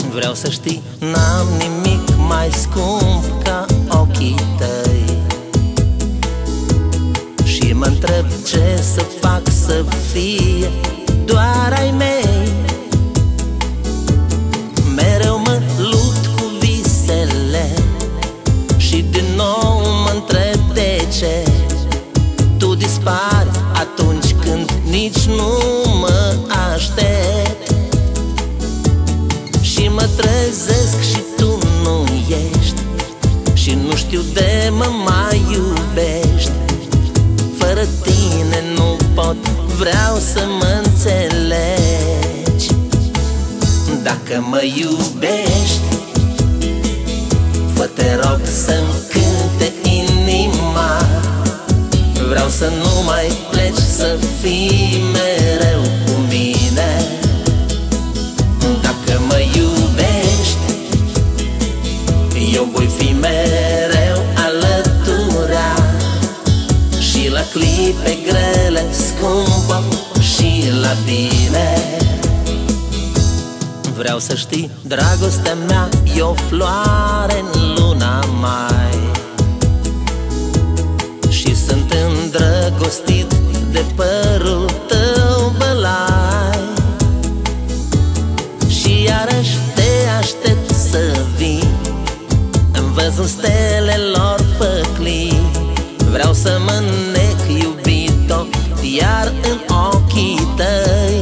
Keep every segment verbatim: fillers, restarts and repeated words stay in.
Vreau să știi, n-am nimic mai scump ca ochii tăi. Și mă întreb ce să fac să fie doar ai mei. Mereu mă lupt cu visele și din nou mă întreb de ce tu dispari atunci când nici nu mă aștept. Și mă trezesc și tu nu ești și nu știu de mă mai iubești. Fără tine nu pot, vreau să mă înțelegi. Dacă mă iubești, fă te rog să-mi cânte inima. Vreau să nu mai pleci, să fii mereu cu mine. Dacă mă iubești, eu voi fi mereu alătura. Și la clipe grele, scumpă, și la bine. Vreau să știi, dragostea mea e o floare în luna mai. Și sunt îndrăgostit de părul tău bălai. Și iarăși te aștept să vii în văzul stelelor făclii. Vreau să mă nec, iubito, iar în ochii tăi.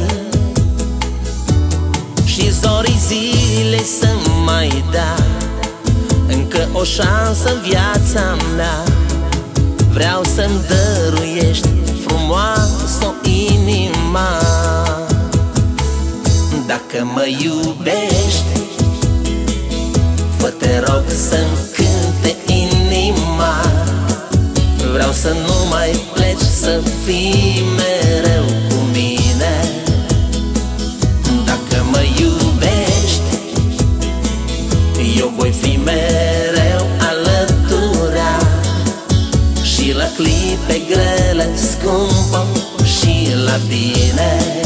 Și zorii zilei să mai dea încă o șansă în viața mea. Vreau să-mi dăruiești frumoasă inima. Dacă mă iubești, fă te rog să-mi cânte inima. Vreau să nu mai pleci, să fii mereu cu mine. Dacă mă iubești, eu voi fi mereu alătura. Și la clipe grele, scumpă, și la bine.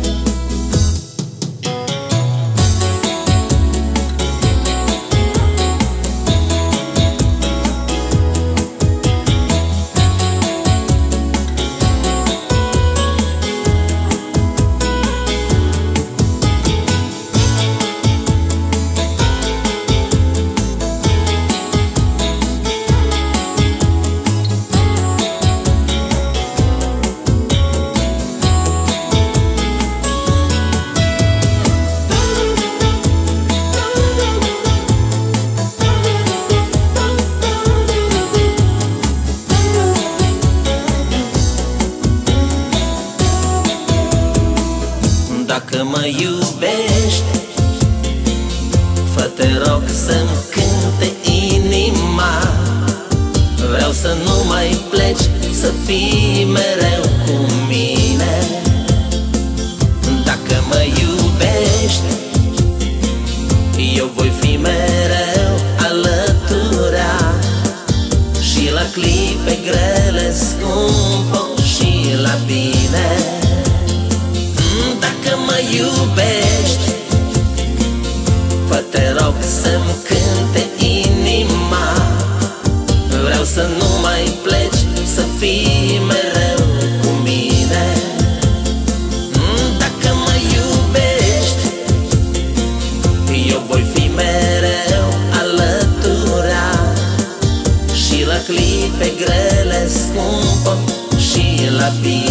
Dacă mă iubești, fă te rog să-mi cânte inima. Vreau să nu mai pleci, să fii mereu cu mine. Dacă mă iubești, eu voi fi mereu alătura. Și la clipe grele, scumpă, și la bine. Dacă mă iubești, fă te rog să-mi cânte inima. Vreau să nu mai pleci, să fii mereu cu mine. Dacă mă iubești, eu voi fi mereu alătura. Și la clipe grele, scumpă, și la bine.